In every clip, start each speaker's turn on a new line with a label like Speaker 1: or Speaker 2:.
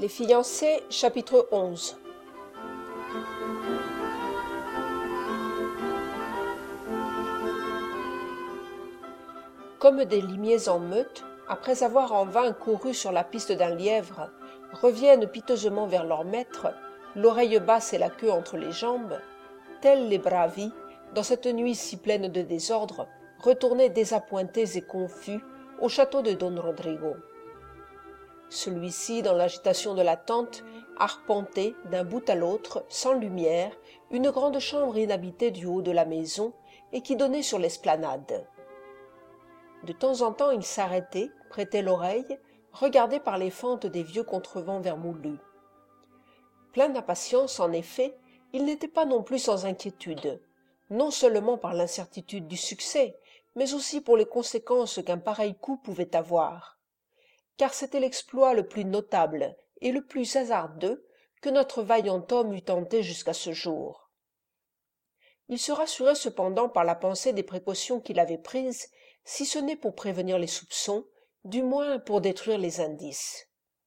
Speaker 1: Les fiancés, chapitre 11. Comme des limiers en meute, après avoir en vain couru sur la piste d'un lièvre, reviennent piteusement vers leur maître, l'oreille basse et la queue entre les jambes, tels les bravi, dans cette nuit si pleine de désordre, retournaient désappointés et confus au château de Don Rodrigo. Celui-ci, dans l'agitation de l'attente, arpentait d'un bout à l'autre, sans lumière, une grande chambre inhabitée du haut de la maison et qui donnait sur l'esplanade. De temps en temps, il s'arrêtait, prêtait l'oreille, regardait par les fentes des vieux contrevents vermoulus. Plein d'impatience, en effet, il n'était pas non plus sans inquiétude, non seulement par l'incertitude du succès, mais aussi pour les conséquences qu'un pareil coup pouvait avoir. Car c'était l'exploit le plus notable et le plus hasardeux que notre vaillant homme eût tenté jusqu'à ce jour. Il se rassurait cependant par la pensée des précautions qu'il avait prises, si ce n'est pour prévenir les soupçons, du moins pour détruire les indices.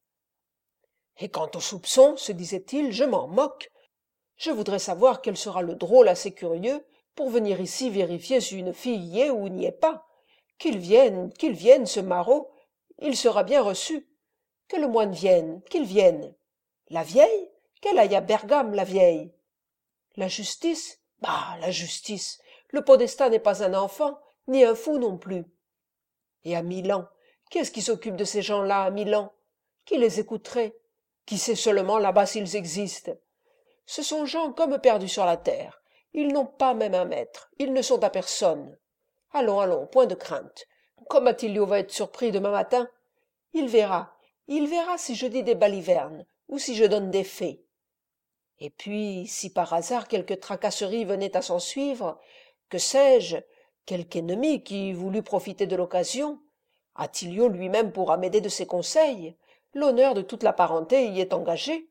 Speaker 1: « Et quant aux soupçons, se disait-il, je m'en moque. Je voudrais savoir quel sera le drôle assez curieux pour venir ici vérifier si une fille y est ou n'y est pas. Qu'il vienne, ce maraud, il sera bien reçu. Que le moine vienne, qu'il vienne. La vieille? Qu'elle aille à Bergame, la vieille. La justice? Bah, la justice. Le podestat n'est pas un enfant, ni un fou non plus. Et à Milan, qui est-ce qui s'occupe de ces gens-là à Milan? Qui les écouterait? Qui sait seulement là-bas s'ils existent? Ce sont gens comme perdus sur la terre. Ils n'ont pas même un maître. Ils ne sont à personne. Allons, point de crainte. Comme Attilio va être surpris demain matin, il verra si je dis des balivernes ou si je donne des faits. Et puis, si par hasard quelque tracasserie venait à s'ensuivre, que sais-je, quelque ennemi qui voulut profiter de l'occasion, Attilio lui-même pourra m'aider de ses conseils, l'honneur de toute la parenté y est engagé.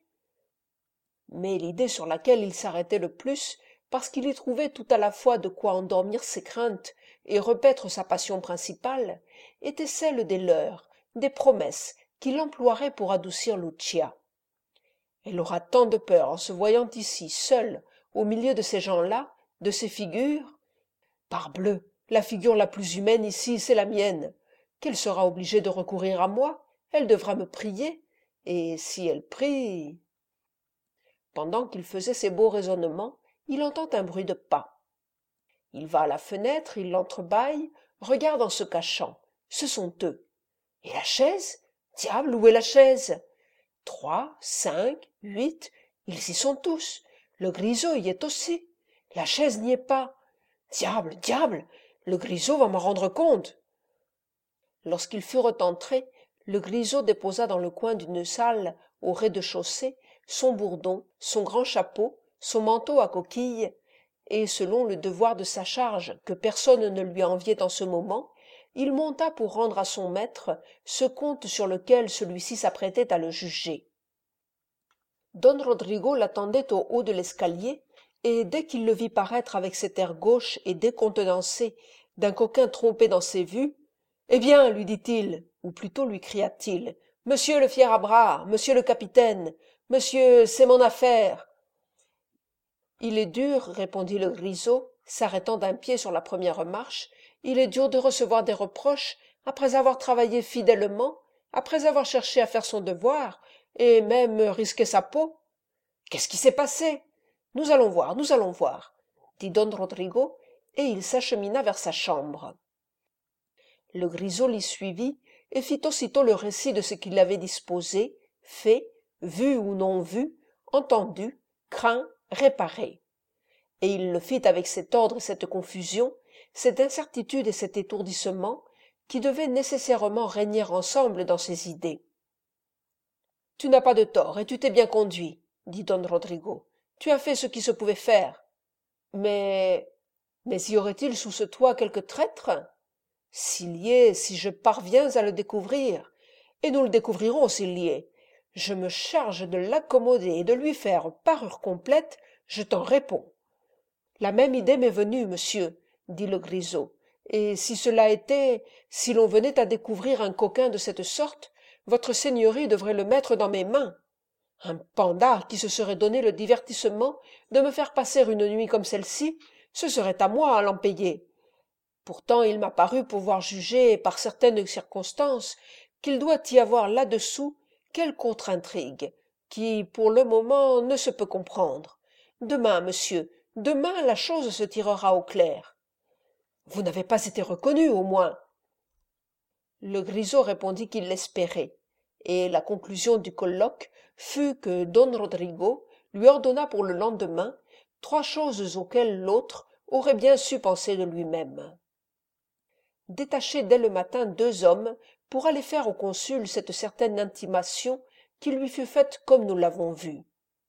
Speaker 1: Mais l'idée sur laquelle il s'arrêtait le plus, parce qu'il y trouvait tout à la fois de quoi endormir ses craintes et repaître sa passion principale, était celle des leurs, des promesses qu'il emploierait pour adoucir Lucia. Elle aura tant de peur en se voyant ici, seule, au milieu de ces gens-là, de ces figures. Parbleu, la figure la plus humaine ici, c'est la mienne, qu'elle sera obligée de recourir à moi, elle devra me prier, et si elle prie... Pendant qu'il faisait ces beaux raisonnements, il entend un bruit de pas. Il va à la fenêtre, il l'entrebâille, regarde en se cachant. Ce sont eux. Et la chaise? Diable, où est la chaise? 3, 5, 8, ils y sont tous. Le grisot y est aussi. La chaise n'y est pas. Diable, le grisot va m'en rendre compte. Lorsqu'ils furent entrés, le grisot déposa dans le coin d'une salle au rez-de-chaussée son bourdon, son grand chapeau, son manteau à coquilles, et selon le devoir de sa charge que personne ne lui enviait en ce moment, il monta pour rendre à son maître ce compte sur lequel celui-ci s'apprêtait à le juger. Don Rodrigo l'attendait au haut de l'escalier, et dès qu'il le vit paraître avec cet air gauche et décontenancé d'un coquin trompé dans ses vues, « Eh bien, lui dit-il, ou plutôt lui cria-t-il, « Monsieur le fier à bras, monsieur le capitaine, monsieur, c'est mon affaire. » Il est dur, répondit le grisot, s'arrêtant d'un pied sur la première marche, il est dur de recevoir des reproches après avoir travaillé fidèlement, après avoir cherché à faire son devoir, et même risqué sa peau. Qu'est-ce qui s'est passé? Nous allons voir, dit Don Rodrigo, et il s'achemina vers sa chambre. Le grisot l'y suivit et fit aussitôt le récit de ce qu'il avait disposé, fait, vu ou non vu, entendu, craint, réparé. Et il le fit avec cet ordre et cette confusion, cette incertitude et cet étourdissement, qui devaient nécessairement régner ensemble dans ses idées. « Tu n'as pas de tort, et tu t'es bien conduit, dit Don Rodrigo. Tu as fait ce qui se pouvait faire. Mais y aurait-il sous ce toit quelque traître? S'il y est, si je parviens à le découvrir, et nous le découvrirons s'il y est, je me charge de l'accommoder et de lui faire parure complète, je t'en réponds. La même idée m'est venue, monsieur, dit le grisot, et si cela était, si l'on venait à découvrir un coquin de cette sorte, votre seigneurie devrait le mettre dans mes mains. Un panda qui se serait donné le divertissement de me faire passer une nuit comme celle-ci, ce serait à moi à l'en payer. Pourtant il m'a paru pouvoir juger par certaines circonstances qu'il doit y avoir là-dessous quelque autre intrigue, qui, pour le moment, ne se peut comprendre. Demain, monsieur, demain la chose se tirera au clair. Vous n'avez pas été reconnu, au moins. Le grisot répondit qu'il l'espérait, et la conclusion du colloque fut que don Rodrigo lui ordonna pour le lendemain 3 choses auxquelles l'autre aurait bien su penser de lui-même. Détacher dès le matin 2 hommes pour aller faire au consul cette certaine intimation qui lui fut faite comme nous l'avons vu.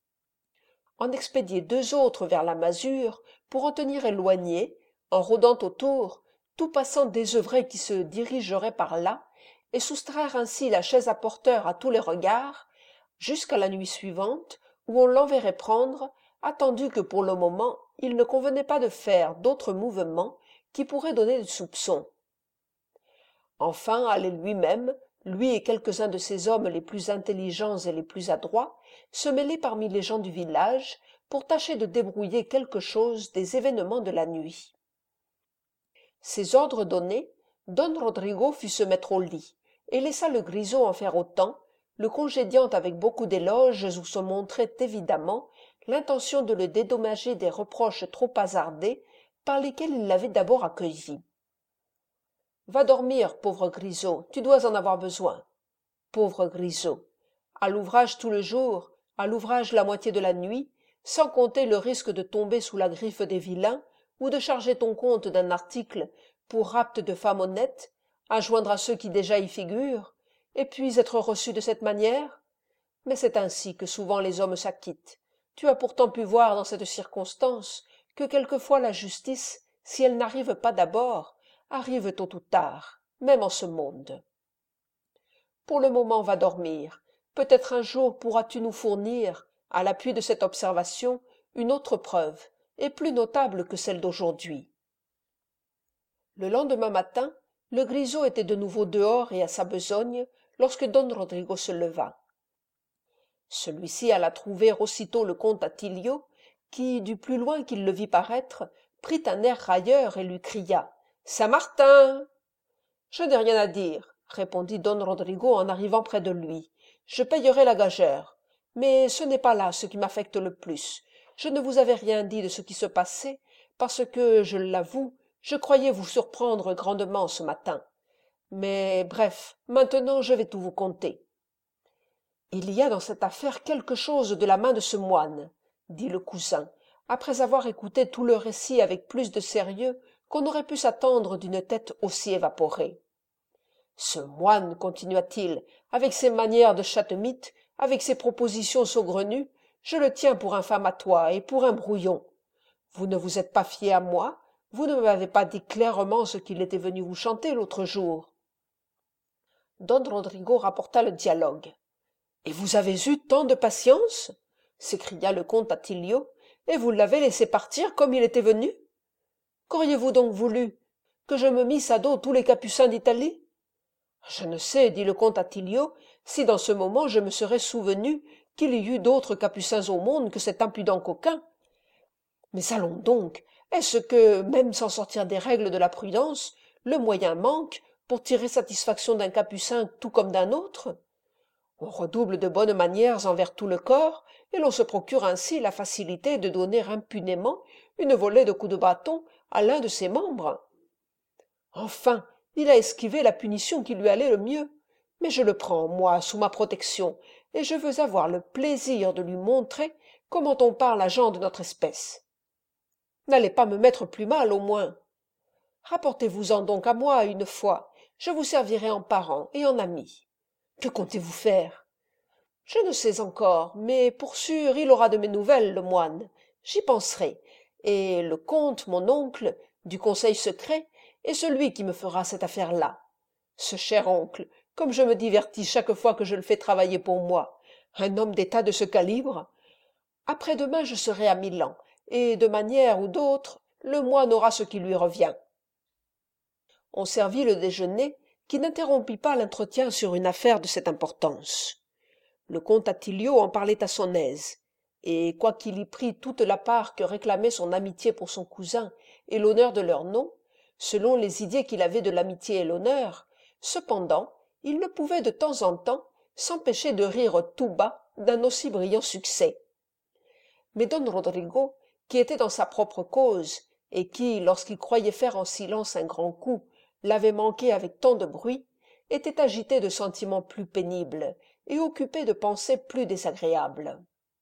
Speaker 1: En expédier 2 autres vers la masure pour en tenir éloigné, en rôdant autour, tout passant désœuvré qui se dirigerait par là, et soustraire ainsi la chaise à porteur à tous les regards, jusqu'à la nuit suivante, où on l'enverrait prendre, attendu que pour le moment il ne convenait pas de faire d'autres mouvements qui pourraient donner du soupçon. Enfin aller lui-même, lui et quelques-uns de ses hommes les plus intelligents et les plus adroits, se mêler parmi les gens du village pour tâcher de débrouiller quelque chose des événements de la nuit. Ces ordres donnés, don Rodrigo fit se mettre au lit, et laissa le grisot en faire autant, le congédiant avec beaucoup d'éloges où se montrait évidemment l'intention de le dédommager des reproches trop hasardés par lesquels il l'avait d'abord accueilli. Va dormir, pauvre grisot, tu dois en avoir besoin. Pauvre grisot, à l'ouvrage tout le jour, à l'ouvrage la moitié de la nuit, sans compter le risque de tomber sous la griffe des vilains ou de charger ton compte d'un article pour rapt de femme honnête, à joindre à ceux qui déjà y figurent, et puis être reçu de cette manière? Mais c'est ainsi que souvent les hommes s'acquittent. Tu as pourtant pu voir dans cette circonstance que quelquefois la justice, si elle n'arrive pas d'abord, arrive tôt ou tard, même en ce monde. Pour le moment va dormir. Peut-être un jour pourras-tu nous fournir, à l'appui de cette observation, une autre preuve, et plus notable que celle d'aujourd'hui. Le lendemain matin, le grisot était de nouveau dehors et à sa besogne, lorsque don Rodrigo se leva. Celui-ci alla trouver aussitôt le comte Attilio, qui, du plus loin qu'il le vit paraître, prit un air railleur et lui cria « Saint-Martin !»« Je n'ai rien à dire, » répondit don Rodrigo en arrivant près de lui. « Je payerai la gageure. Mais ce n'est pas là ce qui m'affecte le plus. Je ne vous avais rien dit de ce qui se passait, parce que, je l'avoue, je croyais vous surprendre grandement ce matin. Mais bref, maintenant je vais tout vous conter. » « Il y a dans cette affaire quelque chose de la main de ce moine, » dit le cousin, après avoir écouté tout le récit avec plus de sérieux qu'on aurait pu s'attendre d'une tête aussi évaporée. « Ce moine, continua-t-il, avec ses manières de chatemite, avec ses propositions saugrenues, je le tiens pour un famatoire et pour un brouillon. Vous ne vous êtes pas fié à moi, vous ne m'avez pas dit clairement ce qu'il était venu vous chanter l'autre jour. » Don Rodrigo rapporta le dialogue. « Et vous avez eu tant de patience ?» s'écria le comte Attilio, « et vous l'avez laissé partir comme il était venu? Qu'auriez-vous donc voulu? Que je me misse à dos tous les capucins d'Italie? Je ne sais, dit le comte Attilio, si dans ce moment je me serais souvenu qu'il y eut d'autres capucins au monde que cet impudent coquin. Mais allons donc, est-ce que, même sans sortir des règles de la prudence, le moyen manque pour tirer satisfaction d'un capucin tout comme d'un autre? On redouble de bonnes manières envers tout le corps, et l'on se procure ainsi la facilité de donner impunément une volée de coups de bâton à l'un de ses membres. Enfin, il a esquivé la punition qui lui allait le mieux, mais je le prends, moi, sous ma protection, et je veux avoir le plaisir de lui montrer comment on parle à gens de notre espèce. N'allez pas me mettre plus mal, au moins. Rapportez-vous-en donc à moi une fois, je vous servirai en parent et en ami. Que comptez-vous faire? Je ne sais encore, mais pour sûr il aura de mes nouvelles, le moine. J'y penserai, et le comte, mon oncle, du conseil secret, est celui qui me fera cette affaire-là. Ce cher oncle, comme je me divertis chaque fois que je le fais travailler pour moi. Un homme d'état de ce calibre. Après-demain je serai à Milan, et de manière ou d'autre, le moine aura ce qui lui revient. On servit le déjeuner, qui n'interrompit pas l'entretien sur une affaire de cette importance. Le comte Attilio en parlait à son aise, et quoiqu'il y prît toute la part que réclamait son amitié pour son cousin et l'honneur de leur nom, selon les idées qu'il avait de l'amitié et l'honneur, cependant, il ne pouvait de temps en temps s'empêcher de rire tout bas d'un aussi brillant succès. Mais don Rodrigo, qui était dans sa propre cause, et qui, lorsqu'il croyait faire en silence un grand coup, l'avait manqué avec tant de bruit, était agité de sentiments plus pénibles et occupé de pensées plus désagréables.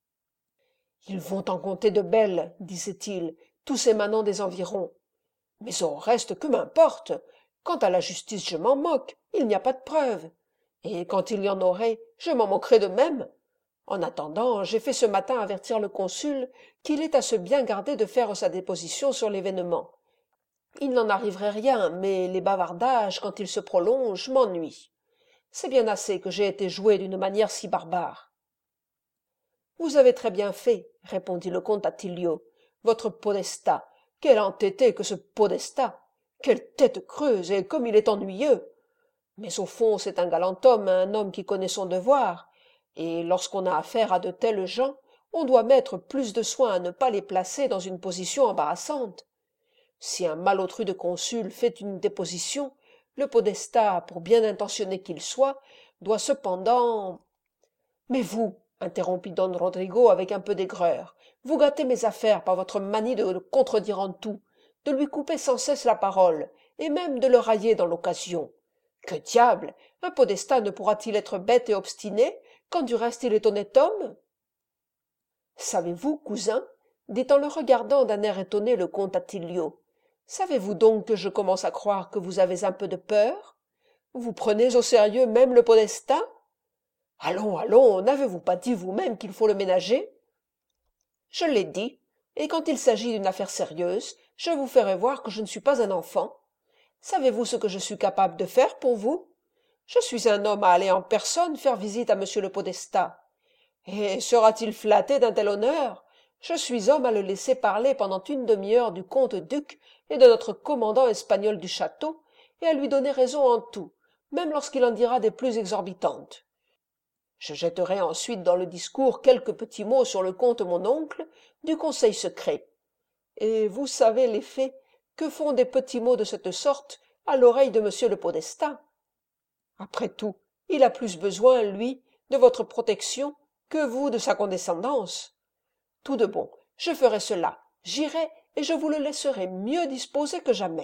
Speaker 1: « Ils vont en compter de belles, disait-il, tous ces manants des environs. Mais au reste, que m'importe? Quant à la justice, je m'en moque, il n'y a pas de preuves. Et quand il y en aurait, je m'en moquerais de même. En attendant, j'ai fait ce matin avertir le consul qu'il est à se bien garder de faire sa déposition sur l'événement. Il n'en arriverait rien, mais les bavardages, quand ils se prolongent, m'ennuient. C'est bien assez que j'ai été joué d'une manière si barbare. »« Vous avez très bien fait, » répondit le comte Attilio. « Votre podestat, quel entêté que ce podestat! Quelle tête creuse, et comme il est ennuyeux! Mais au fond, c'est un galant homme, un homme qui connaît son devoir, et lorsqu'on a affaire à de tels gens, on doit mettre plus de soin à ne pas les placer dans une position embarrassante. Si un malotru de consul fait une déposition, le podestat, pour bien intentionné qu'il soit, doit cependant... Mais vous, interrompit don Rodrigo avec un peu d'aigreur, vous gâtez mes affaires par votre manie de le contredire en tout, de lui couper sans cesse la parole, et même de le railler dans l'occasion. Que diable! Un podestat ne pourra-t-il être bête et obstiné, quand du reste il est honnête homme? Savez-vous, cousin, dit en le regardant d'un air étonné le comte Attilio, savez-vous donc que je commence à croire que vous avez un peu de peur? Vous prenez au sérieux même le podestat? Allons, allons, n'avez-vous pas dit vous-même qu'il faut le ménager? Je l'ai dit, et quand il s'agit d'une affaire sérieuse, je vous ferai voir que je ne suis pas un enfant. Savez-vous ce que je suis capable de faire pour vous? Je suis un homme à aller en personne faire visite à monsieur le podestat. Et sera-t-il flatté d'un tel honneur? Je suis homme à le laisser parler pendant une demi-heure du comte-duc et de notre commandant espagnol du château, et à lui donner raison en tout, même lorsqu'il en dira des plus exorbitantes. Je jetterai ensuite dans le discours quelques petits mots sur le comte mon oncle, du conseil secret. Et vous savez l'effet que font des petits mots de cette sorte à l'oreille de monsieur le podestat. Après tout, il a plus besoin, lui, de votre protection que vous de sa condescendance. Tout de bon, je ferai cela, j'irai et je vous le laisserai mieux disposé que jamais. »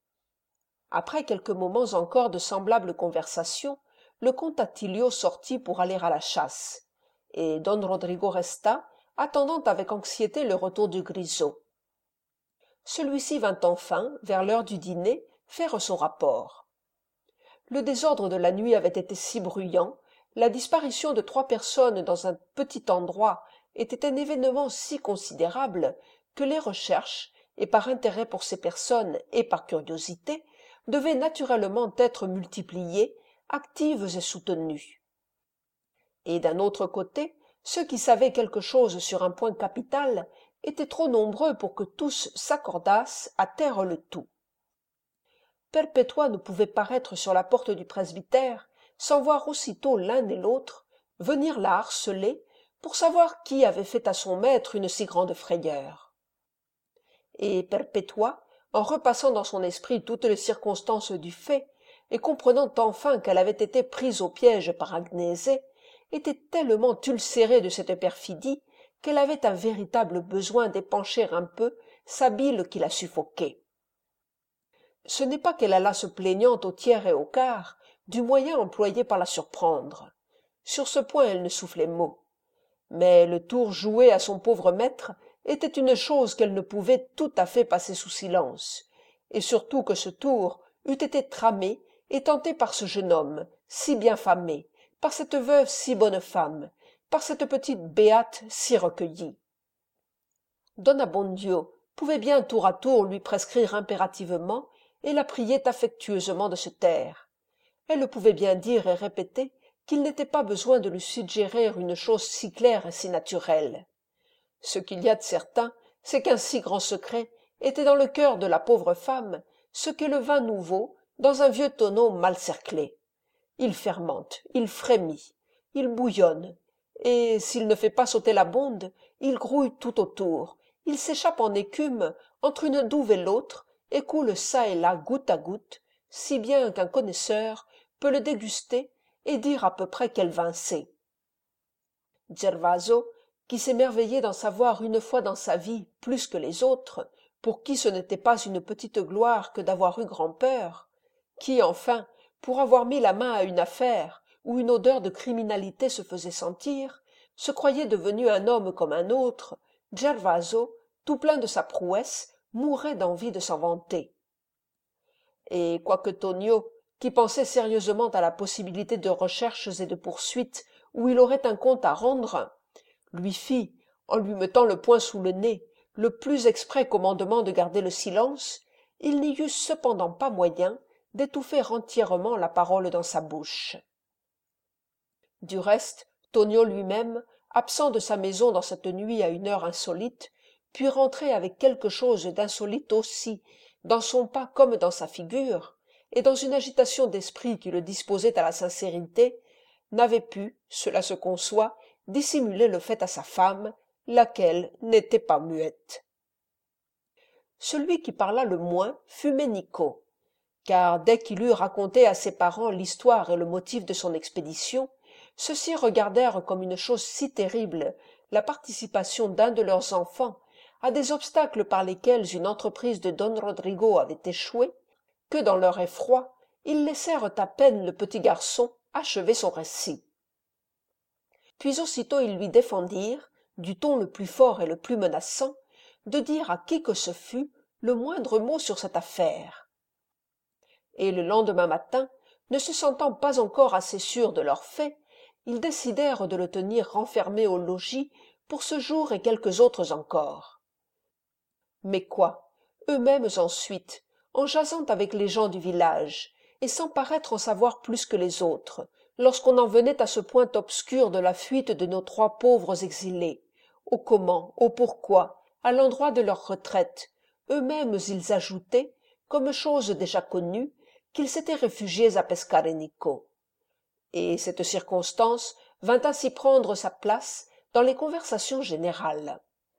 Speaker 1: Après quelques moments encore de semblable conversation, le comte Attilio sortit pour aller à la chasse, et don Rodrigo resta, attendant avec anxiété le retour du grisot. Celui-ci vint enfin, vers l'heure du dîner, faire son rapport. Le désordre de la nuit avait été si bruyant, la disparition de 3 personnes dans un petit endroit était un événement si considérable que les recherches, et par intérêt pour ces personnes et par curiosité, devaient naturellement être multipliées, actives et soutenues. Et d'un autre côté, ceux qui savaient quelque chose sur un point capital étaient trop nombreux pour que tous s'accordassent à taire le tout. Perpétua ne pouvait paraître sur la porte du presbytère sans voir aussitôt l'un et l'autre venir la harceler pour savoir qui avait fait à son maître une si grande frayeur. Et Perpétua, en repassant dans son esprit toutes les circonstances du fait, et comprenant enfin qu'elle avait été prise au piège par Agnese, était tellement ulcérée de cette perfidie qu'elle avait un véritable besoin d'épancher un peu sa bile qui la suffoquait. Ce n'est pas qu'elle allât se plaignant au tiers et au quart du moyen employé par la surprendre. Sur ce point elle ne soufflait mot. Mais le tour joué à son pauvre maître était une chose qu'elle ne pouvait tout à fait passer sous silence, et surtout que ce tour eût été tramé et tenté par ce jeune homme, si bien famé, par cette veuve si bonne femme, par cette petite béate si recueillie. Don Abbondio pouvait bien tour à tour lui prescrire impérativement et la priait affectueusement de se taire. Elle le pouvait bien dire et répéter qu'il n'était pas besoin de lui suggérer une chose si claire et si naturelle. Ce qu'il y a de certain, c'est qu'un si grand secret était dans le cœur de la pauvre femme, ce qu'est le vin nouveau dans un vieux tonneau mal cerclé. Il fermente, il frémit, il bouillonne, et s'il ne fait pas sauter la bonde, il grouille tout autour, il s'échappe en écume entre une douve et l'autre, et coule çà et là goutte à goutte, si bien qu'un connaisseur peut le déguster et dire à peu près quel vin c'est. Gervaso, qui s'émerveillait d'en savoir une fois dans sa vie plus que les autres, pour qui ce n'était pas une petite gloire que d'avoir eu grand-peur, qui, enfin, pour avoir mis la main à une affaire où une odeur de criminalité se faisait sentir, se croyait devenu un homme comme un autre, Gervaso, tout plein de sa prouesse, mourait d'envie de s'en vanter. Et quoique Tonio, qui pensait sérieusement à la possibilité de recherches et de poursuites où il aurait un compte à rendre, lui fit, en lui mettant le poing sous le nez, le plus exprès commandement de garder le silence, il n'y eut cependant pas moyen d'étouffer entièrement la parole dans sa bouche. Du reste, Tonio lui-même, absent de sa maison dans cette nuit à une heure insolite, puis rentré avec quelque chose d'insolite aussi, dans son pas comme dans sa figure, et dans une agitation d'esprit qui le disposait à la sincérité, n'avait pu, cela se conçoit, dissimuler le fait à sa femme, laquelle n'était pas muette. Celui qui parla le moins fut Ménico, car dès qu'il eut raconté à ses parents l'histoire et le motif de son expédition, ceux-ci regardèrent comme une chose si terrible la participation d'un de leurs enfants à des obstacles par lesquels une entreprise de Don Rodrigo avait échoué, que dans leur effroi, ils laissèrent à peine le petit garçon achever son récit. Puis aussitôt ils lui défendirent, du ton le plus fort et le plus menaçant, de dire à qui que ce fût le moindre mot sur cette affaire. Et le lendemain matin, ne se sentant pas encore assez sûrs de leurs faits, ils décidèrent de le tenir renfermé au logis pour ce jour et quelques autres encore. Mais quoi, eux-mêmes ensuite, en jasant avec les gens du village, et sans paraître en savoir plus que les autres, lorsqu'on en venait à ce point obscur de la fuite de nos trois pauvres exilés, au comment, au pourquoi, à l'endroit de leur retraite, eux-mêmes ils ajoutaient, comme chose déjà connue, qu'ils s'étaient réfugiés à Pescarenico. Et cette circonstance vint ainsi prendre sa place dans les conversations générales.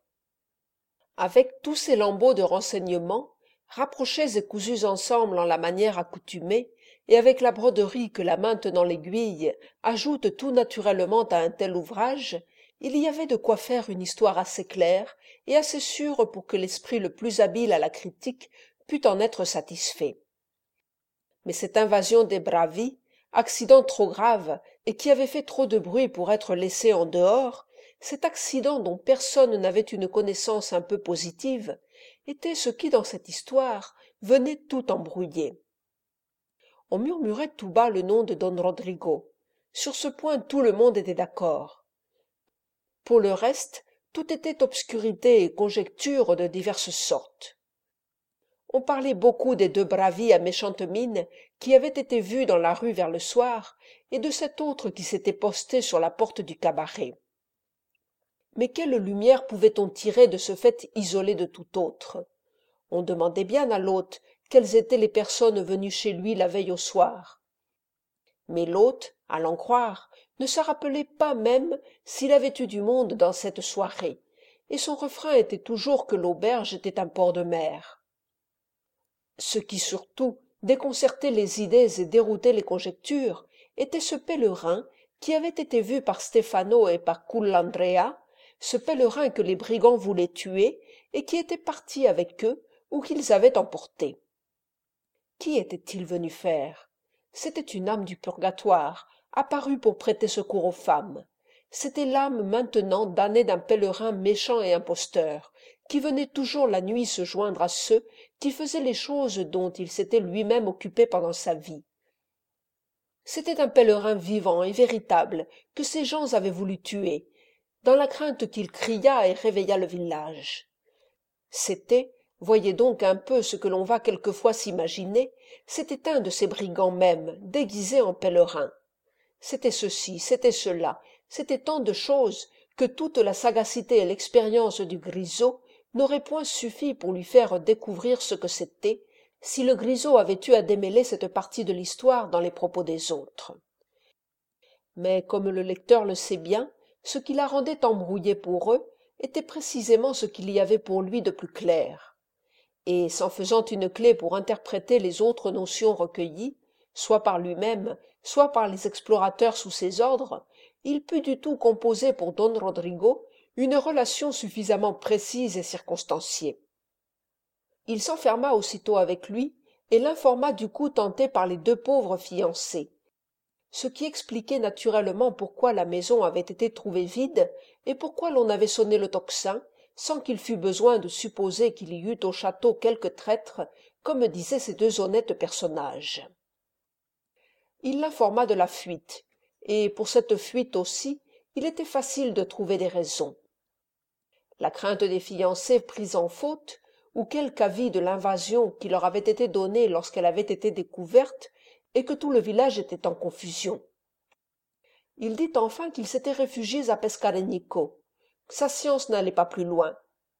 Speaker 1: Avec tous ces lambeaux de renseignements, rapprochés et cousus ensemble en la manière accoutumée, et avec la broderie que la main tenant l'aiguille ajoute tout naturellement à un tel ouvrage, il y avait de quoi faire une histoire assez claire et assez sûre pour que l'esprit le plus habile à la critique pût en être satisfait. Mais cette invasion des Bravi, accident trop grave et qui avait fait trop de bruit pour être laissé en dehors, cet accident dont personne n'avait une connaissance un peu positive, était ce qui, dans cette histoire, venait tout embrouiller. On murmurait tout bas le nom de Don Rodrigo. Sur ce point tout le monde était d'accord. Pour le reste, tout était obscurité et conjectures de diverses sortes. On parlait beaucoup des deux Bravi à méchante mine qui avaient été vus dans la rue vers le soir, et de cet autre qui s'était posté sur la porte du cabaret. Mais quelle lumière pouvait-on tirer de ce fait isolé de tout autre? On demandait bien à l'hôte quelles étaient les personnes venues chez lui la veille au soir. Mais l'hôte, à l'en croire, ne se rappelait pas même s'il avait eu du monde dans cette soirée, et son refrain était toujours que l'auberge était un port de mer. Ce qui surtout déconcertait les idées et déroutait les conjectures était ce pèlerin qui avait été vu par Stefano et par Cullandrea, ce pèlerin que les brigands voulaient tuer et qui était parti avec eux ou qu'ils avaient emporté. Qu'y était-il venu faire? C'était une âme du purgatoire, apparue pour prêter secours aux femmes. C'était l'âme maintenant damnée d'un pèlerin méchant et imposteur, qui venait toujours la nuit se joindre à ceux qui faisaient les choses dont il s'était lui-même occupé pendant sa vie. C'était un pèlerin vivant et véritable que ces gens avaient voulu tuer, dans la crainte qu'il criât et réveillât le village. C'était, voyez donc un peu ce que l'on va quelquefois s'imaginer, c'était un de ces brigands même, déguisés en pèlerin. C'était ceci, c'était cela, c'était tant de choses que toute la sagacité et l'expérience du Grisot n'auraient point suffi pour lui faire découvrir ce que c'était, si le Grisot avait eu à démêler cette partie de l'histoire dans les propos des autres. Mais comme le lecteur le sait bien, ce qui la rendait embrouillée pour eux était précisément ce qu'il y avait pour lui de plus clair. Et s'en faisant une clé pour interpréter les autres notions recueillies, soit par lui-même, soit par les explorateurs sous ses ordres, il put du tout composer pour Don Rodrigo une relation suffisamment précise et circonstanciée. Il s'enferma aussitôt avec lui et l'informa du coup tenté par les deux pauvres fiancés, ce qui expliquait naturellement pourquoi la maison avait été trouvée vide et pourquoi l'on avait sonné le tocsin sans qu'il fût besoin de supposer qu'il y eût au château quelque traître, comme disaient ces deux honnêtes personnages. Il l'informa de la fuite, et pour cette fuite aussi il était facile de trouver des raisons. La crainte des fiancés pris en faute, ou quelque avis de l'invasion qui leur avait été donné lorsqu'elle avait été découverte, et que tout le village était en confusion. Il dit enfin qu'ils s'étaient réfugiés à Pescarenico, que sa science n'allait pas plus loin.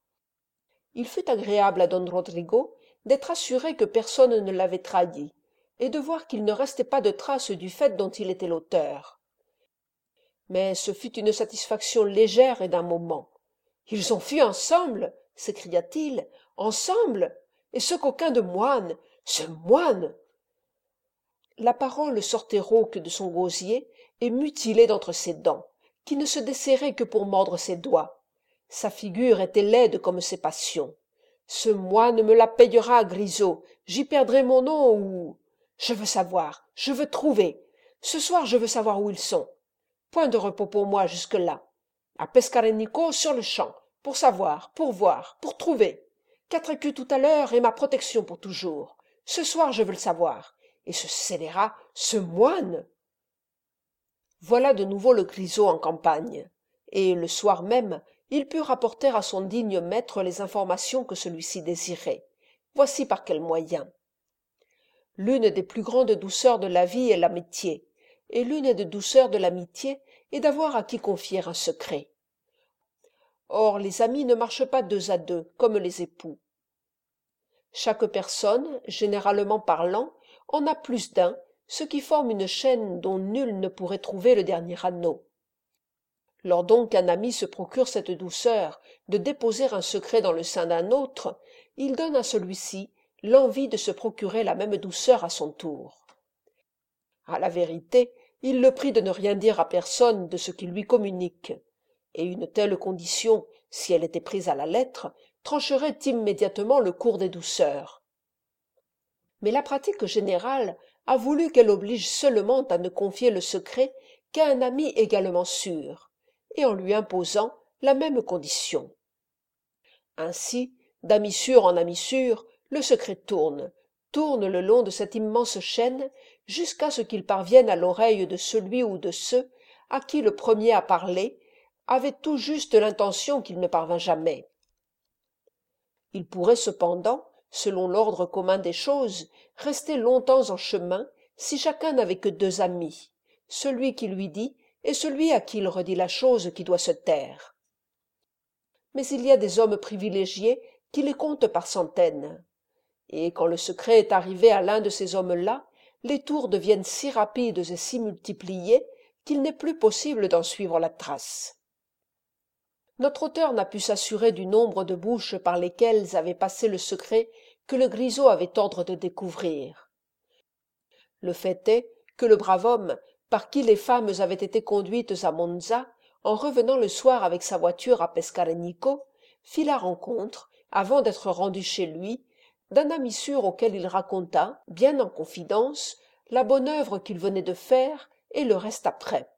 Speaker 1: Il fut agréable à Don Rodrigo d'être assuré que personne ne l'avait trahi, et de voir qu'il ne restait pas de trace du fait dont il était l'auteur. Mais ce fut une satisfaction légère et d'un moment. « Ils ont fui ensemble !» s'écria-t-il. « Ensemble ! Et ce coquin de moine, ce moine !» La parole sortait rauque de son gosier et mutilée d'entre ses dents, qui ne se desserraient que pour mordre ses doigts. Sa figure était laide comme ses passions. « Ce moine me la payera, Grisot, j'y perdrai mon nom ou... Je veux savoir, je veux trouver. Ce soir je veux savoir où ils sont. Point de repos pour moi jusque-là. À Pescarenico sur le champ, pour savoir, pour voir, pour trouver. 4 écus tout à l'heure et ma protection pour toujours. Ce soir je veux le savoir. Et ce scélérat, ce moine !» Voilà de nouveau le Grisot en campagne, et le soir même il put rapporter à son digne maître les informations que celui-ci désirait. Voici par quels moyens. L'une des plus grandes douceurs de la vie est l'amitié, et l'une des douceurs de l'amitié est d'avoir à qui confier un secret. Or les amis ne marchent pas deux à deux, comme les époux. Chaque personne, généralement parlant, en a plus d'un, ce qui forme une chaîne dont nul ne pourrait trouver le dernier anneau. Lors donc qu'un ami se procure cette douceur de déposer un secret dans le sein d'un autre, il donne à celui-ci l'envie de se procurer la même douceur à son tour. À la vérité, il le prie de ne rien dire à personne de ce qu'il lui communique, et une telle condition, si elle était prise à la lettre, trancherait immédiatement le cours des douceurs. Mais la pratique générale a voulu qu'elle oblige seulement à ne confier le secret qu'à un ami également sûr, et en lui imposant la même condition. Ainsi, d'ami sûr en ami sûr, le secret tourne le long de cette immense chaîne jusqu'à ce qu'il parvienne à l'oreille de celui ou de ceux à qui le premier à parler avait tout juste l'intention qu'il ne parvint jamais. Il pourrait cependant, selon l'ordre commun des choses, rester longtemps en chemin si chacun n'avait que 2 amis, celui qui lui dit et celui à qui il redit la chose qui doit se taire. Mais il y a des hommes privilégiés qui les comptent par centaines, et quand le secret est arrivé à l'un de ces hommes-là, les tours deviennent si rapides et si multipliés qu'il n'est plus possible d'en suivre la trace. Notre auteur n'a pu s'assurer du nombre de bouches par lesquelles avait passé le secret que le Grisot avait ordre de découvrir. Le fait est que le brave homme, par qui les femmes avaient été conduites à Monza, en revenant le soir avec sa voiture à Pescarenico, fit la rencontre, avant d'être rendu chez lui, d'un ami sûr auquel il raconta, bien en confidence, la bonne œuvre qu'il venait de faire et le reste après.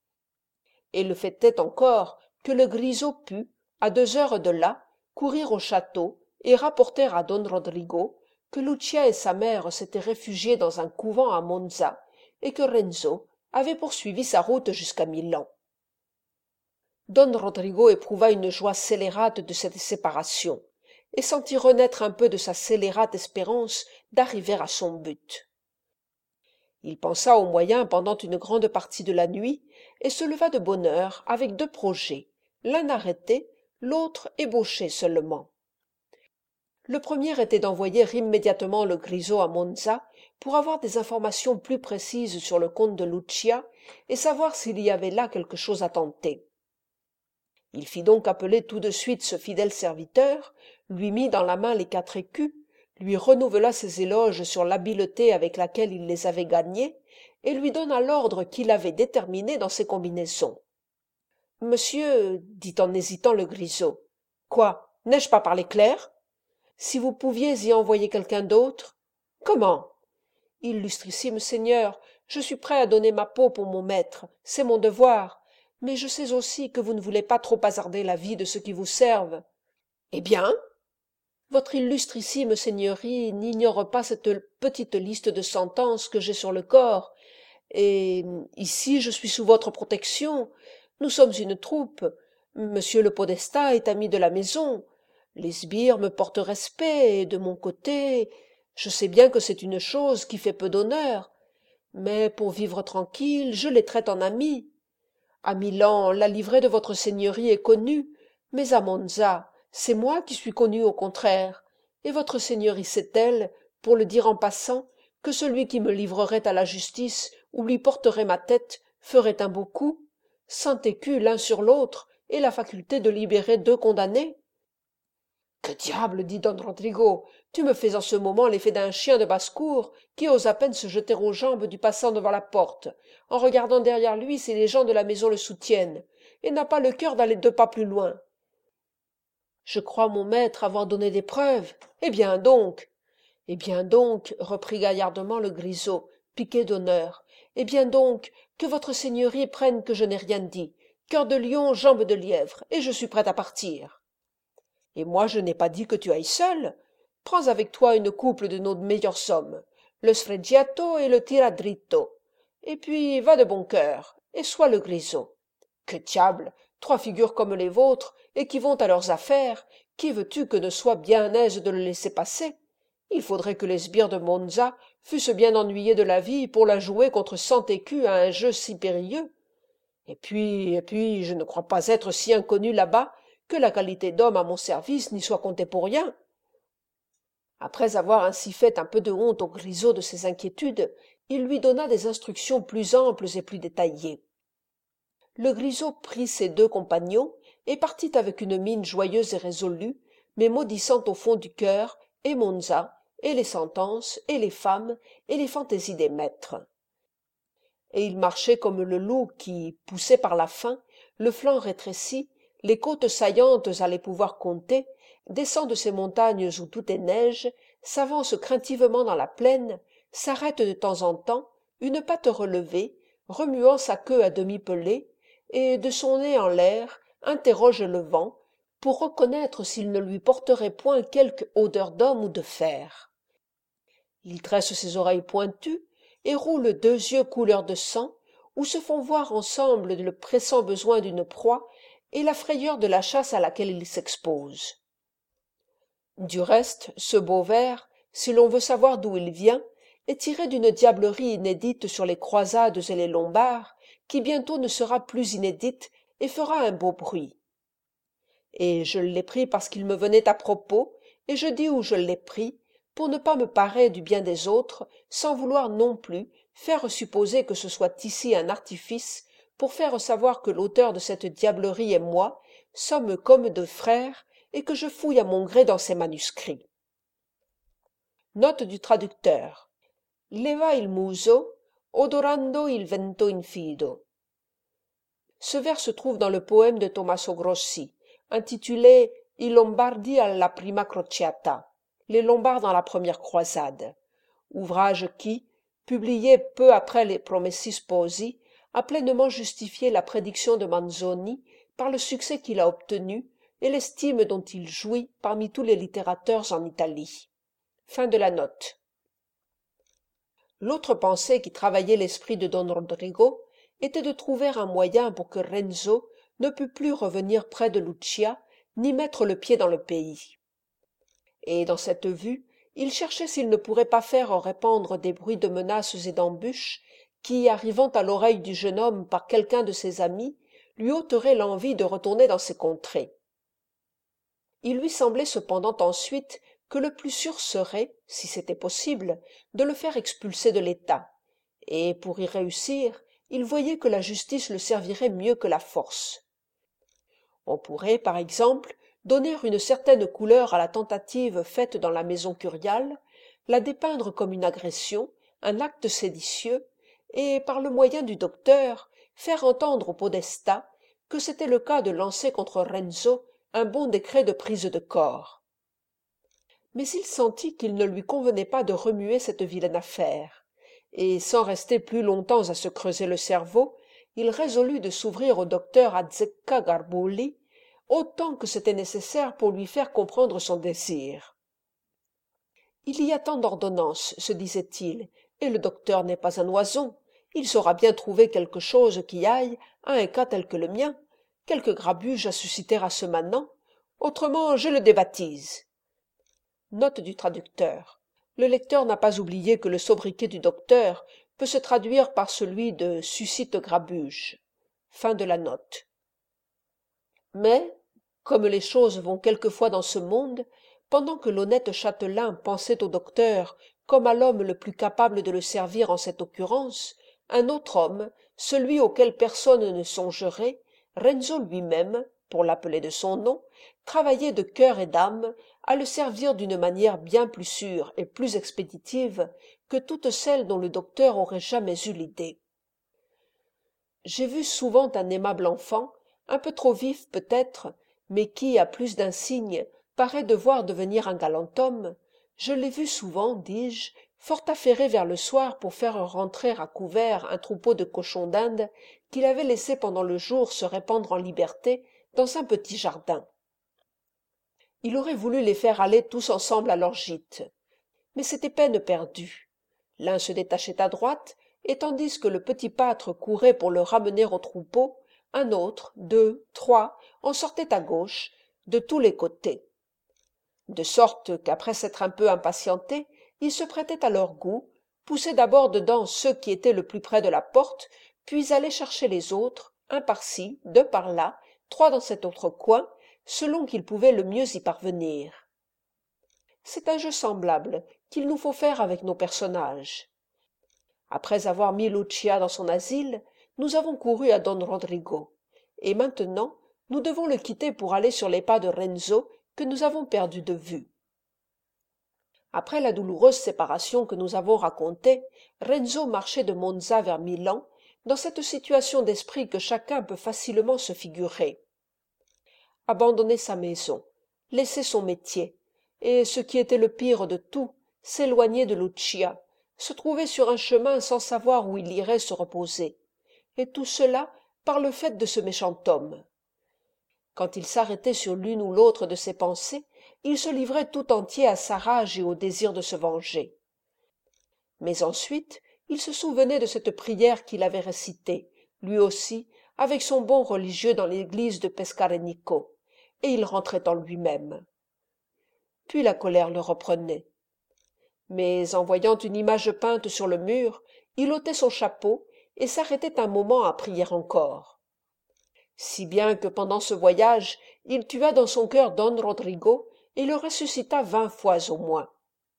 Speaker 1: Et le fait est encore que le Grisot put, à 2 heures de là, courir au château et rapporter à Don Rodrigo que Lucia et sa mère s'étaient réfugiées dans un couvent à Monza et que Renzo avait poursuivi sa route jusqu'à Milan. Don Rodrigo éprouva une joie scélérate de cette séparation et sentit renaître un peu de sa scélérate espérance d'arriver à son but. Il pensa aux moyens pendant une grande partie de la nuit et se leva de bonne heure avec 2 projets, l'un arrêté, l'autre ébauché seulement. Le premier était d'envoyer immédiatement le grisot à Monza pour avoir des informations plus précises sur le comte de Lucia et savoir s'il y avait là quelque chose à tenter. Il fit donc appeler tout de suite ce fidèle serviteur, lui mit dans la main les 4 écus, lui renouvela ses éloges sur l'habileté avec laquelle il les avait gagnés, et lui donna l'ordre qu'il avait déterminé dans ses combinaisons. « Monsieur, dit en hésitant le grisot, quoi, n'ai-je pas parlé clair? Si vous pouviez y envoyer quelqu'un d'autre. Comment? Illustrissime Seigneur, je suis prêt à donner ma peau pour mon maître, c'est mon devoir, mais je sais aussi que vous ne voulez pas trop hasarder la vie de ceux qui vous servent. Eh bien? Votre illustrissime Seigneurie n'ignore pas cette petite liste de sentences que j'ai sur le corps, et ici je suis sous votre protection. Nous sommes une troupe. Monsieur le podestat est ami de la maison. Les sbires me portent respect, et de mon côté, je sais bien que c'est une chose qui fait peu d'honneur, mais pour vivre tranquille, je les traite en amis. À Milan, la livrée de votre seigneurie est connue, mais à Monza, c'est moi qui suis connu au contraire, et votre seigneurie sait-elle, pour le dire en passant, que celui qui me livrerait à la justice ou lui porterait ma tête ferait un beau coup, 100 écus l'un sur l'autre, et la faculté de libérer 2 condamnés. Que diable, dit don Rodrigo, tu me fais en ce moment l'effet d'un chien de basse-cour qui ose à peine se jeter aux jambes du passant devant la porte, en regardant derrière lui si les gens de la maison le soutiennent, et n'a pas le cœur d'aller 2 pas plus loin. Je crois mon maître avoir donné des preuves. Eh bien donc, reprit gaillardement le grisot, piqué d'honneur, eh bien donc, que votre seigneurie prenne que je n'ai rien dit. Cœur de lion, jambes de lièvre, et je suis prêt à partir. Et moi je n'ai pas dit que tu ailles seul. Prends avec toi une couple de nos meilleurs hommes, le sfregiato et le tiradritto, et puis va de bon cœur, et sois le grisot. Que diable, 3 figures comme les vôtres, et qui vont à leurs affaires, qui veux-tu que ne soit bien aise de le laisser passer? Il faudrait que les sbires de Monza fussent bien ennuyés de la vie pour la jouer contre 100 écus à un jeu si périlleux. Et puis, je ne crois pas être si inconnu là-bas que la qualité d'homme à mon service n'y soit comptée pour rien. Après avoir ainsi fait un peu de honte au grisot de ses inquiétudes, il lui donna des instructions plus amples et plus détaillées. Le grisot prit ses 2 compagnons et partit avec une mine joyeuse et résolue, mais maudissant au fond du cœur et Monza, et les sentences, et les femmes, et les fantaisies des maîtres. Et il marchait comme le loup qui, poussé par la faim, le flanc rétréci, les côtes saillantes à les pouvoir compter, descend de ces montagnes où tout est neige, s'avance craintivement dans la plaine, s'arrête de temps en temps, une patte relevée, remuant sa queue à demi pelée, et de son nez en l'air interroge le vent pour reconnaître s'il ne lui porterait point quelque odeur d'homme ou de fer. Il tresse ses oreilles pointues et roule 2 yeux couleur de sang où se font voir ensemble le pressant besoin d'une proie et la frayeur de la chasse à laquelle il s'expose. Du reste, ce beau vers, si l'on veut savoir d'où il vient, est tiré d'une diablerie inédite sur les croisades et les Lombards, qui bientôt ne sera plus inédite et fera un beau bruit. Et je l'ai pris parce qu'il me venait à propos, et je dis où je l'ai pris, pour ne pas me parer du bien des autres, sans vouloir non plus faire supposer que ce soit ici un artifice, pour faire savoir que l'auteur de cette diablerie et moi sommes comme 2 frères, et que je fouille à mon gré dans ces manuscrits. Note du traducteur. Leva il muso, odorando il vento infido. Ce vers se trouve dans le poème de Tommaso Grossi, intitulé I Lombardi alla prima crociata, les Lombards dans la première croisade, ouvrage qui, publié peu après les Promessi Sposi, a pleinement justifié la prédiction de Manzoni par le succès qu'il a obtenu et l'estime dont il jouit parmi tous les littérateurs en Italie. Fin de la note. L'autre pensée qui travaillait l'esprit de don Rodrigo était de trouver un moyen pour que Renzo ne pût plus revenir près de Lucia ni mettre le pied dans le pays. Et dans cette vue, il cherchait s'il ne pourrait pas faire répandre des bruits de menaces et d'embûches qui, arrivant à l'oreille du jeune homme par quelqu'un de ses amis, lui ôteraient l'envie de retourner dans ces contrées. Il lui semblait cependant ensuite que le plus sûr serait, si c'était possible, de le faire expulser de l'État, et pour y réussir, il voyait que la justice le servirait mieux que la force. On pourrait, par exemple, donner une certaine couleur à la tentative faite dans la maison curiale, la dépeindre comme une agression, un acte séditieux, et, par le moyen du docteur, faire entendre au podestat que c'était le cas de lancer contre Renzo un bon décret de prise de corps. Mais il sentit qu'il ne lui convenait pas de remuer cette vilaine affaire, et sans rester plus longtemps à se creuser le cerveau, il résolut de s'ouvrir au docteur Azzecca-Garbugli autant que c'était nécessaire pour lui faire comprendre son désir. Il y a tant d'ordonnances, se disait-il, et le docteur n'est pas un oison. Il saura bien trouver quelque chose qui aille à un cas tel que le mien, quelque grabuge à susciter à ce manant, autrement je le débaptise. Note du traducteur. Le lecteur n'a pas oublié que le sobriquet du docteur peut se traduire par celui de suscite grabuge. Fin de la note. Mais, comme les choses vont quelquefois dans ce monde, pendant que l'honnête châtelain pensait au docteur comme à l'homme le plus capable de le servir en cette occurrence, un autre homme, celui auquel personne ne songerait, Renzo lui-même, pour l'appeler de son nom, travaillait de cœur et d'âme à le servir d'une manière bien plus sûre et plus expéditive que toutes celles dont le docteur aurait jamais eu l'idée. J'ai vu souvent un aimable enfant, un peu trop vif peut-être, mais qui, à plus d'un signe, paraît devoir devenir un galant homme, je l'ai vu souvent, dis-je, fort affairé vers le soir pour faire rentrer à couvert un troupeau de cochons d'Inde qu'il avait laissé pendant le jour se répandre en liberté dans un petit jardin. Il aurait voulu les faire aller tous ensemble à leur gîte, mais c'était peine perdue. L'un se détachait à droite, et tandis que le petit pâtre courait pour le ramener au troupeau, un autre, deux, trois, en sortait à gauche, de tous les côtés. De sorte qu'après s'être un peu impatientés, ils se prêtaient à leur goût, poussaient d'abord dedans ceux qui étaient le plus près de la porte, puis allaient chercher les autres, un par-ci, deux par-là, trois dans cet autre coin, selon qu'ils pouvaient le mieux y parvenir. C'est un jeu semblable qu'il nous faut faire avec nos personnages. Après avoir mis Lucia dans son asile, nous avons couru à Don Rodrigo, et maintenant nous devons le quitter pour aller sur les pas de Renzo que nous avons perdu de vue. Après la douloureuse séparation que nous avons racontée, Renzo marchait de Monza vers Milan, dans cette situation d'esprit que chacun peut facilement se figurer. Abandonner sa maison, laisser son métier, et ce qui était le pire de tout, s'éloigner de Lucia, se trouver sur un chemin sans savoir où il irait se reposer, et tout cela par le fait de ce méchant homme. Quand il s'arrêtait sur l'une ou l'autre de ses pensées, il se livrait tout entier à sa rage et au désir de se venger. Mais ensuite, il se souvenait de cette prière qu'il avait récitée, lui aussi, avec son bon religieux dans l'église de Pescarenico, et il rentrait en lui-même. Puis la colère le reprenait. Mais en voyant une image peinte sur le mur, il ôtait son chapeau et s'arrêtait un moment à prier encore. Si bien que pendant ce voyage, il tua dans son cœur Don Rodrigo et le ressuscita 20 fois au moins.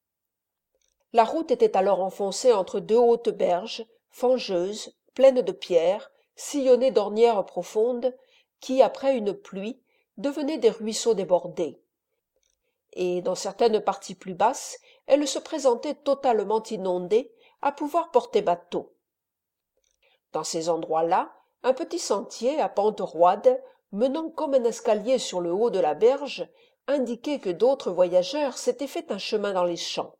Speaker 1: La route était alors enfoncée entre deux hautes berges, fangeuses, pleines de pierres, sillonnées d'ornières profondes, qui, après une pluie, devenaient des ruisseaux débordés. Et dans certaines parties plus basses, elles se présentaient totalement inondées, à pouvoir porter bateau. Dans ces endroits-là, un petit sentier à pente roide, menant comme un escalier sur le haut de la berge, indiquait que d'autres voyageurs s'étaient fait un chemin dans les champs.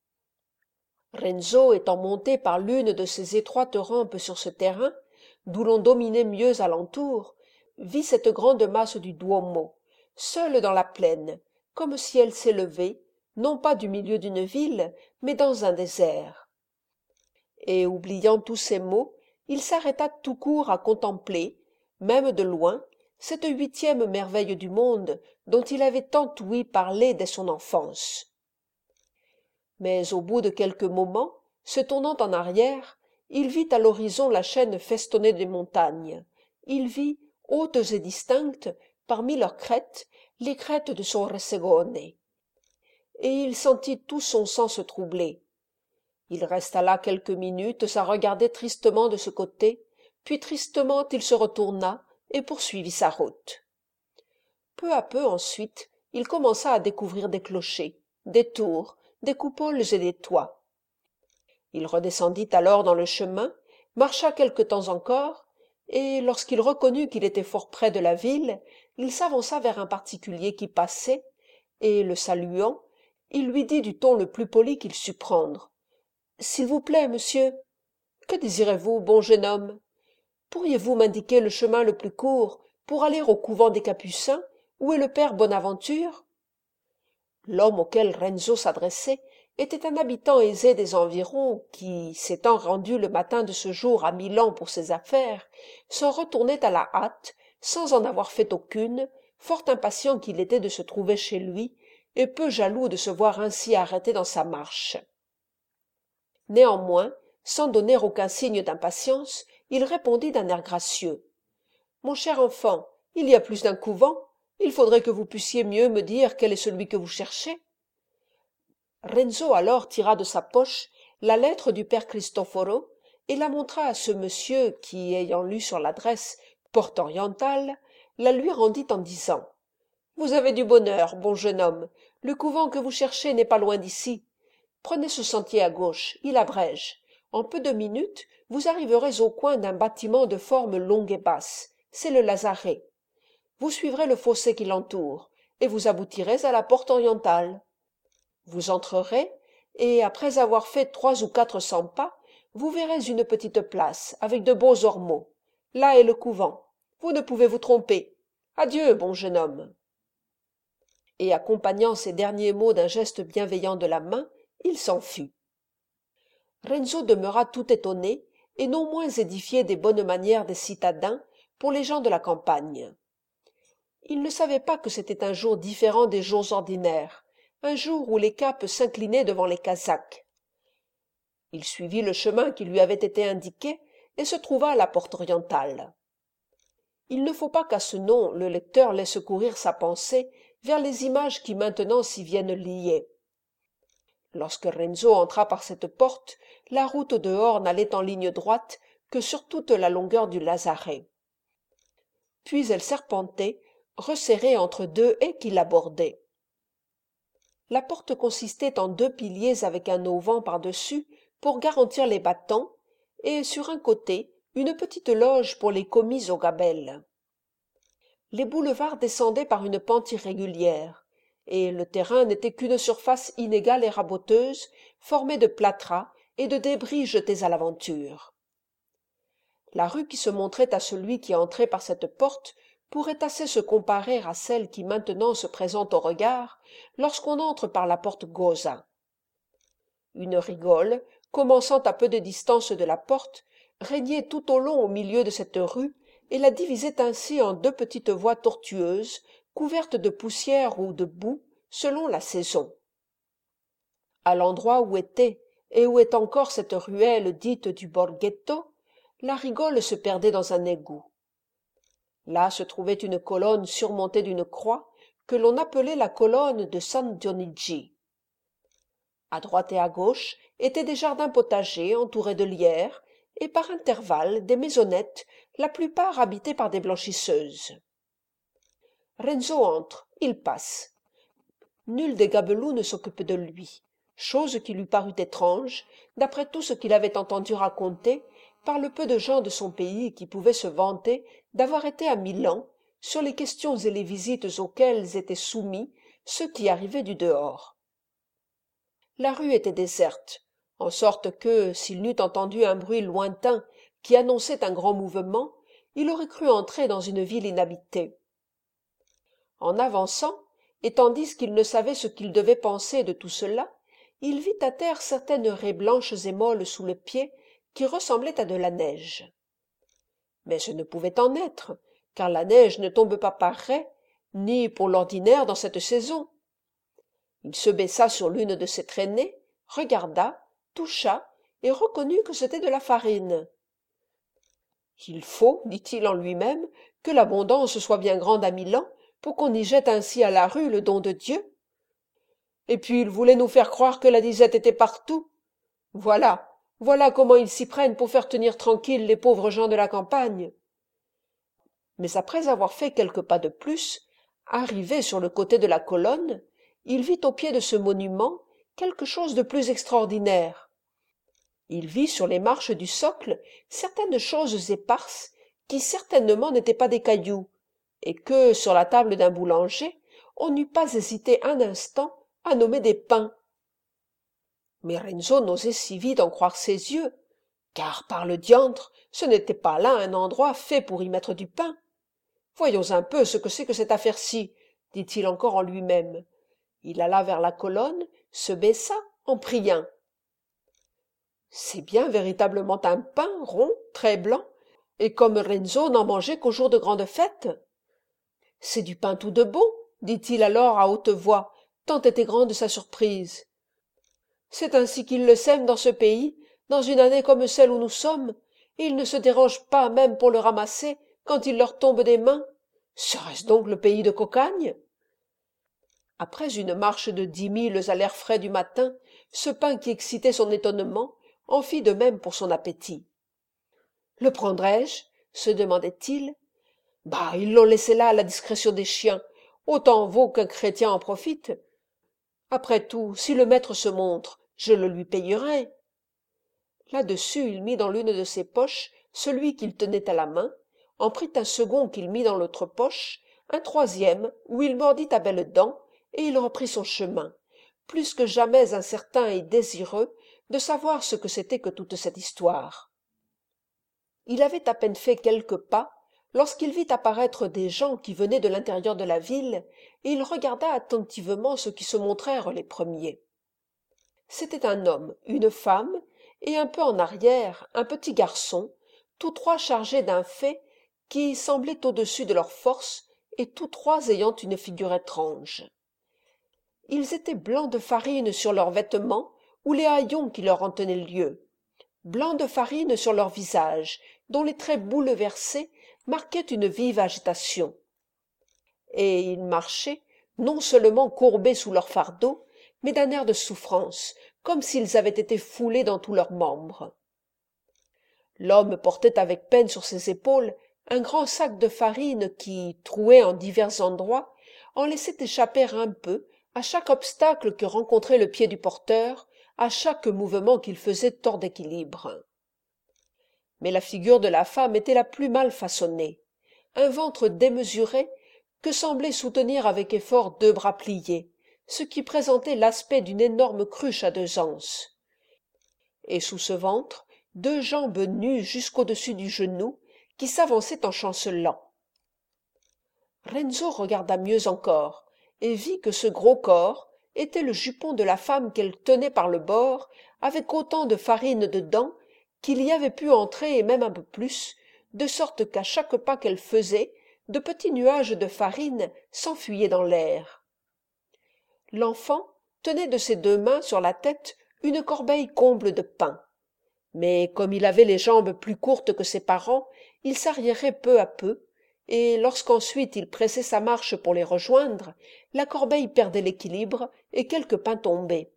Speaker 1: Renzo, étant monté par l'une de ces étroites rampes sur ce terrain, d'où l'on dominait mieux alentour, vit cette grande masse du Duomo, seule dans la plaine, comme si elle s'élevait, non pas du milieu d'une ville, mais dans un désert. Et, oubliant tous ces maux, il s'arrêta tout court à contempler, même de loin, cette huitième merveille du monde dont il avait tant ouï parler dès son enfance. Mais au bout de quelques moments, se tournant en arrière, il vit à l'horizon la chaîne festonnée des montagnes. Il vit, hautes et distinctes, parmi leurs crêtes, les crêtes de son Ressegone. et il sentit tout son sang se troubler. Il resta là quelques minutes à regarder tristement de ce côté, puis tristement il se retourna et poursuivit sa route. Peu à peu ensuite, il commença à découvrir des clochers, des tours, des coupoles et des toits. Il redescendit alors dans le chemin, marcha quelque temps encore, et lorsqu'il reconnut qu'il était fort près de la ville, il s'avança vers un particulier qui passait, et, le saluant, il lui dit du ton le plus poli qu'il sut prendre. « S'il vous plaît, monsieur. »« Que désirez-vous, bon jeune homme ? Pourriez-vous m'indiquer le chemin le plus court pour aller au couvent des Capucins, où est le père Bonaventure ?» L'homme auquel Renzo s'adressait était un habitant aisé des environs qui, s'étant rendu le matin de ce jour à Milan pour ses affaires, s'en retournait à la hâte, sans en avoir fait aucune, fort impatient qu'il était de se trouver chez lui, et peu jaloux de se voir ainsi arrêté dans sa marche. Néanmoins, sans donner aucun signe d'impatience, il répondit d'un air gracieux. « Mon cher enfant, il y a plus d'un couvent. Il faudrait que vous puissiez mieux me dire quel est celui que vous cherchez. » Renzo alors tira de sa poche la lettre du père Cristoforo et la montra à ce monsieur qui, ayant lu sur l'adresse « Porte orientale », la lui rendit en disant « Vous avez du bonheur, bon jeune homme. Le couvent que vous cherchez n'est pas loin d'ici. Prenez ce sentier à gauche, il abrège. En peu de minutes, vous arriverez au coin d'un bâtiment de forme longue et basse. C'est le lazaret. Vous suivrez le fossé qui l'entoure, et vous aboutirez à la porte orientale. Vous entrerez, et après avoir fait 300 ou 400 pas, vous verrez une petite place, avec de beaux ormeaux. Là est le couvent. Vous ne pouvez vous tromper. Adieu, bon jeune homme. » Et accompagnant ces derniers mots d'un geste bienveillant de la main, il s'en fut. Renzo demeura tout étonné, et non moins édifié des bonnes manières des citadins pour les gens de la campagne. Il ne savait pas que c'était un jour différent des jours ordinaires, un jour où les capes s'inclinaient devant les casaques. Il suivit le chemin qui lui avait été indiqué et se trouva à la porte orientale. Il ne faut pas qu'à ce nom le lecteur laisse courir sa pensée vers les images qui maintenant s'y viennent lier. Lorsque Renzo entra par cette porte, la route au dehors n'allait en ligne droite que sur toute la longueur du lazaret. Puis elle serpentait, resserrée entre deux haies qui l'abordaient. La porte consistait en 2 piliers avec un auvent par-dessus pour garantir les battants, et sur un côté une petite loge pour les commis aux gabelles. Les boulevards descendaient par une pente irrégulière, et le terrain n'était qu'une surface inégale et raboteuse, formée de plâtras et de débris jetés à l'aventure. La rue qui se montrait à celui qui entrait par cette porte pourrait assez se comparer à celle qui maintenant se présente au regard lorsqu'on entre par la porte Gauza. Une rigole, commençant à peu de distance de la porte, régnait tout au long au milieu de cette rue et la divisait ainsi en 2 petites voies tortueuses, couvertes de poussière ou de boue, selon la saison. À l'endroit où était, et où est encore cette ruelle dite du Borghetto, la rigole se perdait dans un égout. Là se trouvait une colonne surmontée d'une croix, que l'on appelait la colonne de San Dionigi. À droite et à gauche étaient des jardins potagers entourés de lierre, et par intervalles des maisonnettes, la plupart habitées par des blanchisseuses. Renzo entre, il passe. Nul des gabelous ne s'occupe de lui, chose qui lui parut étrange, d'après tout ce qu'il avait entendu raconter par le peu de gens de son pays qui pouvaient se vanter d'avoir été à Milan sur les questions et les visites auxquelles étaient soumis ceux qui arrivaient du dehors. La rue était déserte, en sorte que, s'il n'eût entendu un bruit lointain qui annonçait un grand mouvement, il aurait cru entrer dans une ville inhabitée. En avançant, et tandis qu'il ne savait ce qu'il devait penser de tout cela, il vit à terre certaines raies blanches et molles sous le pied qui ressemblaient à de la neige. Mais ce ne pouvait en être, car la neige ne tombe pas par raies, ni pour l'ordinaire dans cette saison. Il se baissa sur l'une de ces traînées, regarda, toucha, et reconnut que c'était de la farine. « Il faut, dit-il en lui-même, que l'abondance soit bien grande à Milan, pour qu'on y jette ainsi à la rue le don de Dieu. » Et puis ils voulaient nous faire croire que la disette était partout. Voilà comment ils s'y prennent pour faire tenir tranquilles les pauvres gens de la campagne. » Mais après avoir fait quelques pas de plus, arrivé sur le côté de la colonne, il vit au pied de ce monument quelque chose de plus extraordinaire. Il vit sur les marches du socle certaines choses éparses qui certainement n'étaient pas des cailloux, et que, sur la table d'un boulanger, on n'eût pas hésité un instant à nommer des pains. Mais Renzo n'osait si vite en croire ses yeux, car, par le diantre, ce n'était pas là un endroit fait pour y mettre du pain. Voyons un peu ce que c'est que cette affaire-ci, dit-il encore en lui-même. Il alla vers la colonne, se baissa, en prit un. C'est bien véritablement un pain rond, très blanc, et comme Renzo n'en mangeait qu'au jour de grande fête. C'est du pain tout de bon, dit-il alors à haute voix, tant était grande sa surprise. C'est ainsi qu'ils le sèment dans ce pays, dans une année comme celle où nous sommes, et ils ne se dérangent pas même pour le ramasser quand il leur tombe des mains. Serait-ce donc le pays de Cocagne? Après une marche de 10 milles à l'air frais du matin, ce pain qui excitait son étonnement en fit de même pour son appétit. Le prendrais-je? Se demandait-il. Bah, ils l'ont laissé là à la discrétion des chiens. Autant vaut qu'un chrétien en profite. Après tout, si le maître se montre, je le lui payerai. Là-dessus, il mit dans l'une de ses poches celui qu'il tenait à la main, en prit un second qu'il mit dans l'autre poche, un troisième où il mordit à belles dents, et il reprit son chemin, plus que jamais incertain et désireux de savoir ce que c'était que toute cette histoire. Il avait à peine fait quelques pas lorsqu'il vit apparaître des gens qui venaient de l'intérieur de la ville, et il regarda attentivement ceux qui se montrèrent les premiers. C'était un homme, une femme, et un peu en arrière un petit garçon, tous trois chargés d'un fait qui semblait au-dessus de leur force, et tous trois ayant une figure étrange. Ils étaient blancs de farine sur leurs vêtements ou les haillons qui leur en tenaient lieu, blancs de farine sur leurs visages, dont les traits bouleversés marquaient une vive agitation. Et ils marchaient, non seulement courbés sous leur fardeau, mais d'un air de souffrance, comme s'ils avaient été foulés dans tous leurs membres. L'homme portait avec peine sur ses épaules un grand sac de farine qui, troué en divers endroits, en laissait échapper un peu à chaque obstacle que rencontrait le pied du porteur, à chaque mouvement qu'il faisait hors d'équilibre. Mais la figure de la femme était la plus mal façonnée, un ventre démesuré que semblaient soutenir avec effort 2 bras pliés, ce qui présentait l'aspect d'une énorme cruche à 2 anses. Et sous ce ventre, 2 jambes nues jusqu'au-dessus du genou, qui s'avançaient en chancelant. Renzo regarda mieux encore, et vit que ce gros corps était le jupon de la femme qu'elle tenait par le bord, avec autant de farine dedans qu'il y avait pu entrer et même un peu plus, de sorte qu'à chaque pas qu'elle faisait, de petits nuages de farine s'enfuyaient dans l'air. L'enfant tenait de ses 2 mains sur la tête une corbeille comble de pain. Mais comme il avait les jambes plus courtes que ses parents, il s'arriérait peu à peu, et lorsqu'ensuite il pressait sa marche pour les rejoindre, la corbeille perdait l'équilibre et quelques pains tombaient.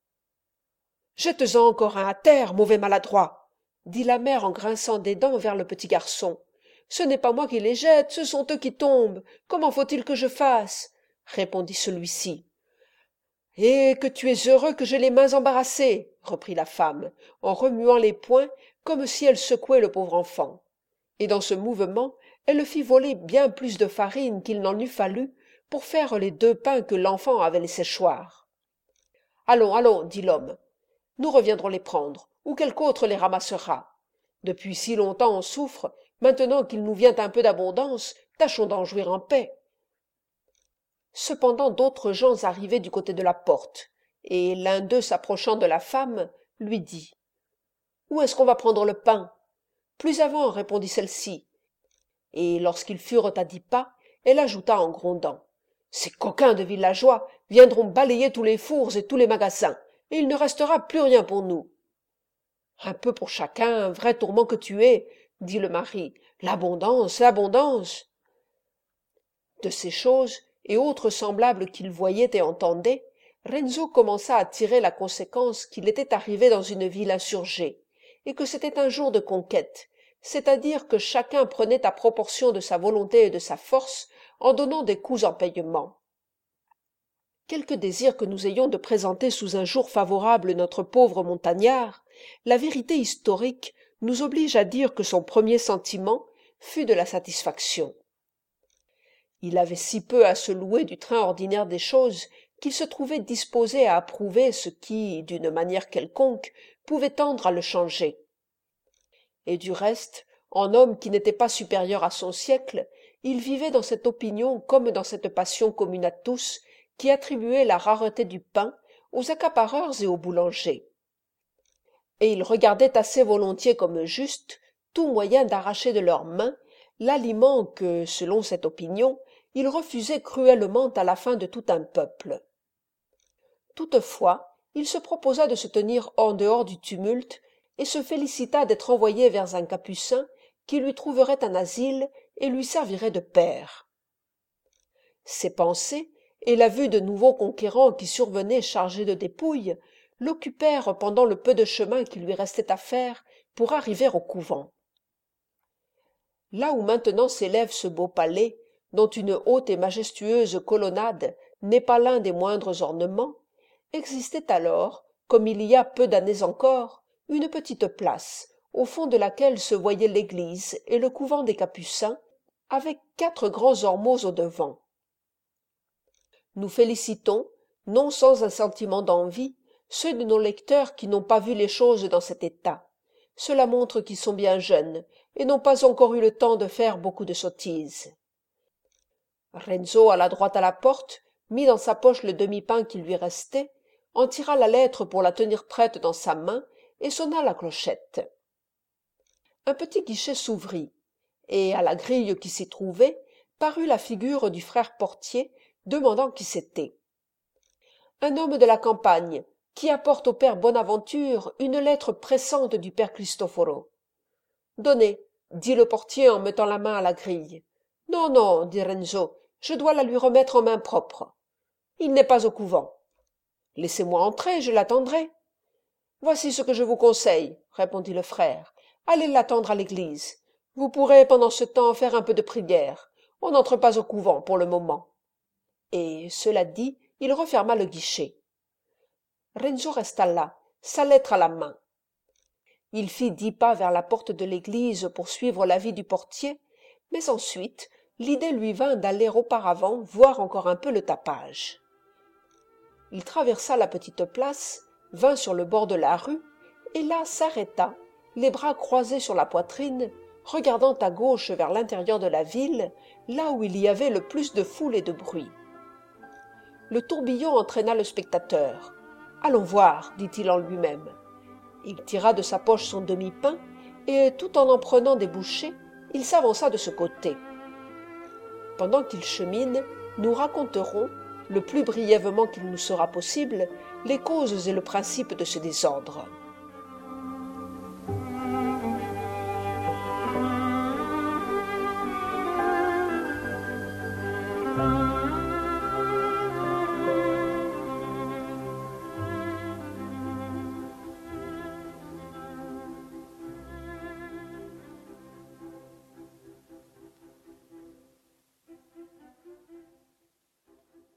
Speaker 1: « Jette-en encore un à terre, mauvais maladroit !» dit la mère en grinçant des dents vers le petit garçon. « Ce n'est pas moi qui les jette, ce sont eux qui tombent. Comment faut-il que je fasse ?» répondit celui-ci. « Et que tu es heureux que j'ai les mains embarrassées !» reprit la femme, en remuant les poings comme si elle secouait le pauvre enfant. Et dans ce mouvement, elle fit voler bien plus de farine qu'il n'en eût fallu pour faire les 2 pains que l'enfant avait laissés choir. « Allons, allons, dit l'homme, nous reviendrons les prendre, ou quelque autre les ramassera. Depuis si longtemps on souffre, maintenant qu'il nous vient un peu d'abondance, tâchons d'en jouir en paix. » Cependant d'autres gens arrivaient du côté de la porte, et l'un d'eux s'approchant de la femme, lui dit « Où est-ce qu'on va prendre le pain ?»« Plus avant, répondit celle-ci. Et lorsqu'ils furent à 10 pas, elle ajouta en grondant « Ces coquins de villageois viendront balayer tous les fours et tous les magasins, et il ne restera plus rien pour nous. »« Un peu pour chacun, vrai tourment que tu es, dit le mari, l'abondance, l'abondance. » De ces choses, et autres semblables qu'il voyait et entendait, Renzo commença à tirer la conséquence qu'il était arrivé dans une ville insurgée, et que c'était un jour de conquête, c'est-à-dire que chacun prenait à proportion de sa volonté et de sa force en donnant des coups en paiement. Quelque désir que nous ayons de présenter sous un jour favorable notre pauvre montagnard, la vérité historique nous oblige à dire que son premier sentiment fut de la satisfaction. Il avait si peu à se louer du train ordinaire des choses qu'il se trouvait disposé à approuver ce qui, d'une manière quelconque, pouvait tendre à le changer. Et du reste, en homme qui n'était pas supérieur à son siècle, il vivait dans cette opinion comme dans cette passion commune à tous, qui attribuait la rareté du pain aux accapareurs et aux boulangers. Et il regardait assez volontiers comme juste tout moyen d'arracher de leurs mains l'aliment que, selon cette opinion, il refusait cruellement à la faim de tout un peuple. Toutefois, il se proposa de se tenir en dehors du tumulte et se félicita d'être envoyé vers un capucin qui lui trouverait un asile et lui servirait de père. Ses pensées et la vue de nouveaux conquérants qui survenaient chargés de dépouilles l'occupèrent pendant le peu de chemin qui lui restait à faire pour arriver au couvent. Là où maintenant s'élève ce beau palais, dont une haute et majestueuse colonnade n'est pas l'un des moindres ornements, existait alors, comme il y a peu d'années encore, une petite place, au fond de laquelle se voyaient l'église et le couvent des Capucins, avec 4 grands ormeaux au-devant. Nous félicitons, non sans un sentiment d'envie, ceux de nos lecteurs qui n'ont pas vu les choses dans cet état. Cela montre qu'ils sont bien jeunes et n'ont pas encore eu le temps de faire beaucoup de sottises. Renzo alla droit à la porte, mit dans sa poche le demi-pain qui lui restait, en tira la lettre pour la tenir prête dans sa main et sonna la clochette. Un petit guichet s'ouvrit, et à la grille qui s'y trouvait parut la figure du frère portier demandant qui c'était. Un homme de la campagne qui apporte au père Bonaventure une lettre pressante du père Cristoforo. Donnez, dit le portier en mettant la main à la grille. Non, non, dit Renzo, je dois la lui remettre en main propre. Il n'est pas au couvent. Laissez-moi entrer, je l'attendrai. Voici ce que je vous conseille, répondit le frère. Allez l'attendre à l'église. Vous pourrez pendant ce temps faire un peu de prière. On n'entre pas au couvent pour le moment. Et, cela dit, il referma le guichet. Renzo resta là, sa lettre à la main. Il fit 10 pas vers la porte de l'église pour suivre l'avis du portier, mais ensuite l'idée lui vint d'aller auparavant voir encore un peu le tapage. Il traversa la petite place, vint sur le bord de la rue, et là s'arrêta, les bras croisés sur la poitrine, regardant à gauche vers l'intérieur de la ville, là où il y avait le plus de foule et de bruit. Le tourbillon entraîna le spectateur. « Allons voir, dit-il en lui-même. » Il tira de sa poche son demi-pain, et tout en prenant des bouchées, il s'avança de ce côté. Pendant qu'il chemine, nous raconterons, le plus brièvement qu'il nous sera possible, les causes et le principe de ce désordre.